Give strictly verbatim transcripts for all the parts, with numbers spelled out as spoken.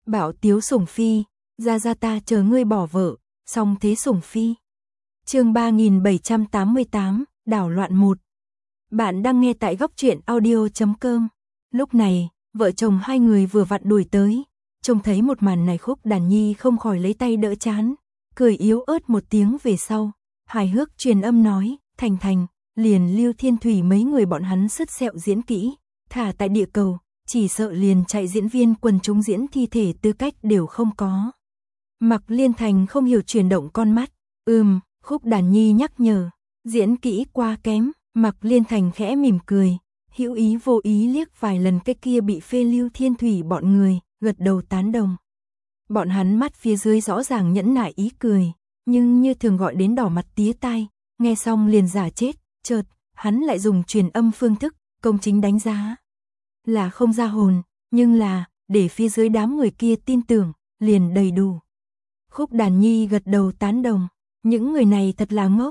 Bảo tiếu sủng phi, ra ra ta chờ ngươi bỏ vợ, song thế sủng phi. Chương ba nghìn bảy trăm tám mươi tám, đảo loạn một. Bạn đang nghe tại góc truyện audio chấm com. Lúc này, vợ chồng hai người vừa vặn đuổi tới, trông thấy một màn này Khúc Đàn Nhi không khỏi lấy tay đỡ chán, cười yếu ớt một tiếng về sau, hài hước truyền âm nói, Thành Thành, liền Lưu Thiên Thủy mấy người bọn hắn sứt sẹo diễn kỹ, thả tại địa cầu, chỉ sợ liền chạy diễn viên quần chúng diễn thi thể tư cách đều không có. Mạc Liên Thành không hiểu chuyển động con mắt, ừm, Khúc Đàn Nhi nhắc nhở, diễn kỹ quá kém, Mạc Liên Thành khẽ mỉm cười, hữu ý vô ý liếc vài lần cái kia bị phê Lưu Thiên Thủy bọn người, gật đầu tán đồng. Bọn hắn mắt phía dưới rõ ràng nhẫn nại ý cười, nhưng như thường gọi đến đỏ mặt tía tai, nghe xong liền giả chết, chợt, hắn lại dùng truyền âm phương thức, công chính đánh giá. Là không ra hồn, nhưng là, để phía dưới đám người kia tin tưởng, liền đầy đủ. Khúc Đàn Nhi gật đầu tán đồng, những người này thật là ngốc,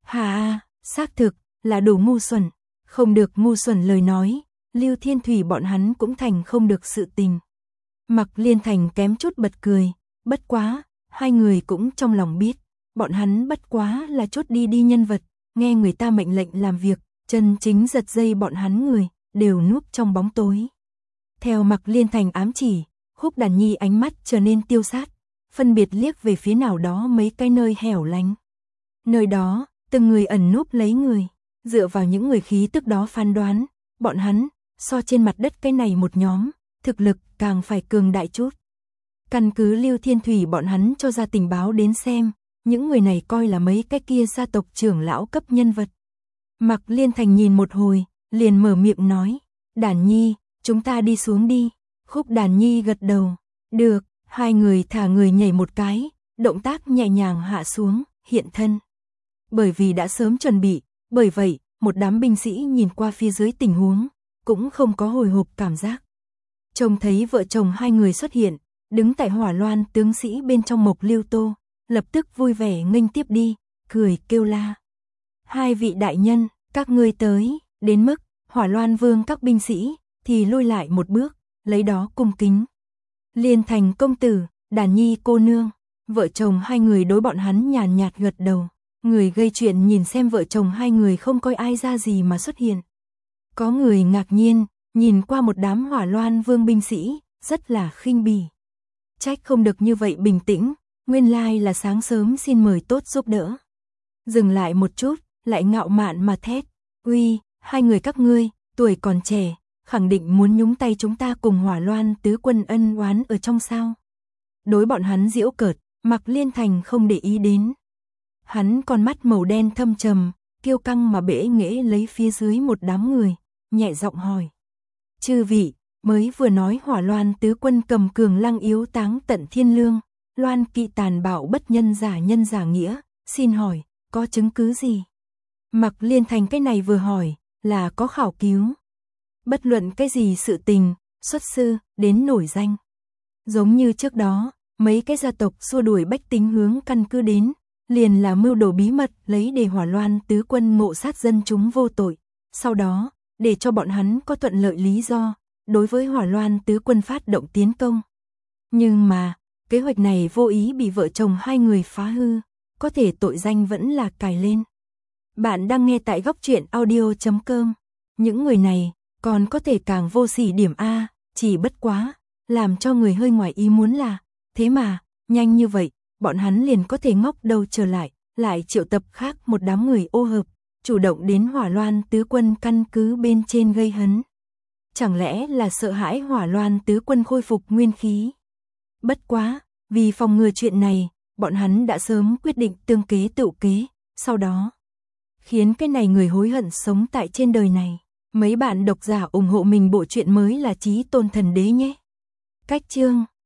hà xác thực, là đủ ngu xuẩn, không được ngu xuẩn lời nói, Lưu Thiên Thủy bọn hắn cũng thành không được sự tình. Mạc Liên Thành kém chút bật cười, bất quá, hai người cũng trong lòng biết, bọn hắn bất quá là chốt đi đi nhân vật, nghe người ta mệnh lệnh làm việc, chân chính giật dây bọn hắn người, đều núp trong bóng tối. Theo Mạc Liên Thành ám chỉ, Khúc Đàn Nhi ánh mắt trở nên tiêu sát, phân biệt liếc về phía nào đó mấy cái nơi hẻo lánh. Nơi đó, từng người ẩn núp lấy người, dựa vào những người khí tức đó phán đoán, bọn hắn, so trên mặt đất cái này một nhóm, thực lực càng phải cường đại chút. Căn cứ Lưu Thiên Thủy bọn hắn cho ra tình báo đến xem, những người này coi là mấy cái kia gia tộc trưởng lão cấp nhân vật. Mạc Liên Thành nhìn một hồi, liền mở miệng nói, Đàn Nhi, chúng ta đi xuống đi. Khúc Đàn Nhi gật đầu, được, hai người thả người nhảy một cái, động tác nhẹ nhàng hạ xuống, hiện thân. Bởi vì đã sớm chuẩn bị, bởi vậy, một đám binh sĩ nhìn qua phía dưới tình huống, cũng không có hồi hộp cảm giác. Trông thấy vợ chồng hai người xuất hiện, đứng tại hỏa loan tướng sĩ bên trong Mộc Lưu Tô, lập tức vui vẻ nghênh tiếp đi, cười kêu la. Hai vị đại nhân, các ngươi tới, đến mức, hỏa loan vương các binh sĩ, thì lui lại một bước, lấy đó cung kính. Liên Thành công tử, Đàn Nhi cô nương, vợ chồng hai người đối bọn hắn nhàn nhạt gật đầu, người gây chuyện nhìn xem vợ chồng hai người không coi ai ra gì mà xuất hiện. Có người ngạc nhiên, nhìn qua một đám hỏa loan vương binh sĩ, rất là khinh bỉ. Trách không được như vậy bình tĩnh, nguyên lai là sáng sớm xin mời tốt giúp đỡ. Dừng lại một chút, lại ngạo mạn mà thét, uy, hai người các ngươi, tuổi còn trẻ, khẳng định muốn nhúng tay chúng ta cùng hỏa loan tứ quân ân oán ở trong sao. Đối bọn hắn giễu cợt, Mạc Liên Thành không để ý đến. Hắn con mắt màu đen thâm trầm, kiêu căng mà bẽ nghễ lấy phía dưới một đám người, nhẹ giọng hỏi. Chư vị, mới vừa nói hỏa loan tứ quân cầm cường lăng yếu táng tận thiên lương, loan kỵ tàn bạo bất nhân giả nhân giả nghĩa, xin hỏi, có chứng cứ gì? Mạc Liên Thành cái này vừa hỏi, là có khảo cứu. Bất luận cái gì sự tình, xuất sư, đến nổi danh. Giống như trước đó, mấy cái gia tộc xua đuổi bách tính hướng căn cứ đến, liền là mưu đồ bí mật lấy để hỏa loan tứ quân ngộ sát dân chúng vô tội. Sau đó, để cho bọn hắn có thuận lợi lý do, đối với hỏa loan tứ quân phát động tiến công. Nhưng mà, kế hoạch này vô ý bị vợ chồng hai người phá hư, có thể tội danh vẫn là cài lên. Bạn đang nghe tại góc truyện audio chấm com. Những người này, còn có thể càng vô sỉ điểm A, chỉ bất quá, làm cho người hơi ngoài ý muốn là, thế mà, nhanh như vậy, bọn hắn liền có thể ngóc đầu trở lại, lại triệu tập khác một đám người ô hợp, chủ động đến hỏa loan tứ quân căn cứ bên trên gây hấn. Chẳng lẽ là sợ hãi hỏa loan tứ quân khôi phục nguyên khí? Bất quá, vì phòng ngừa chuyện này, bọn hắn đã sớm quyết định tương kế tự kế, sau đó khiến cái này người hối hận sống tại trên đời này. Mấy bạn độc giả ủng hộ mình bộ truyện mới là Chí Tôn Thần Đế nhé. Cách chương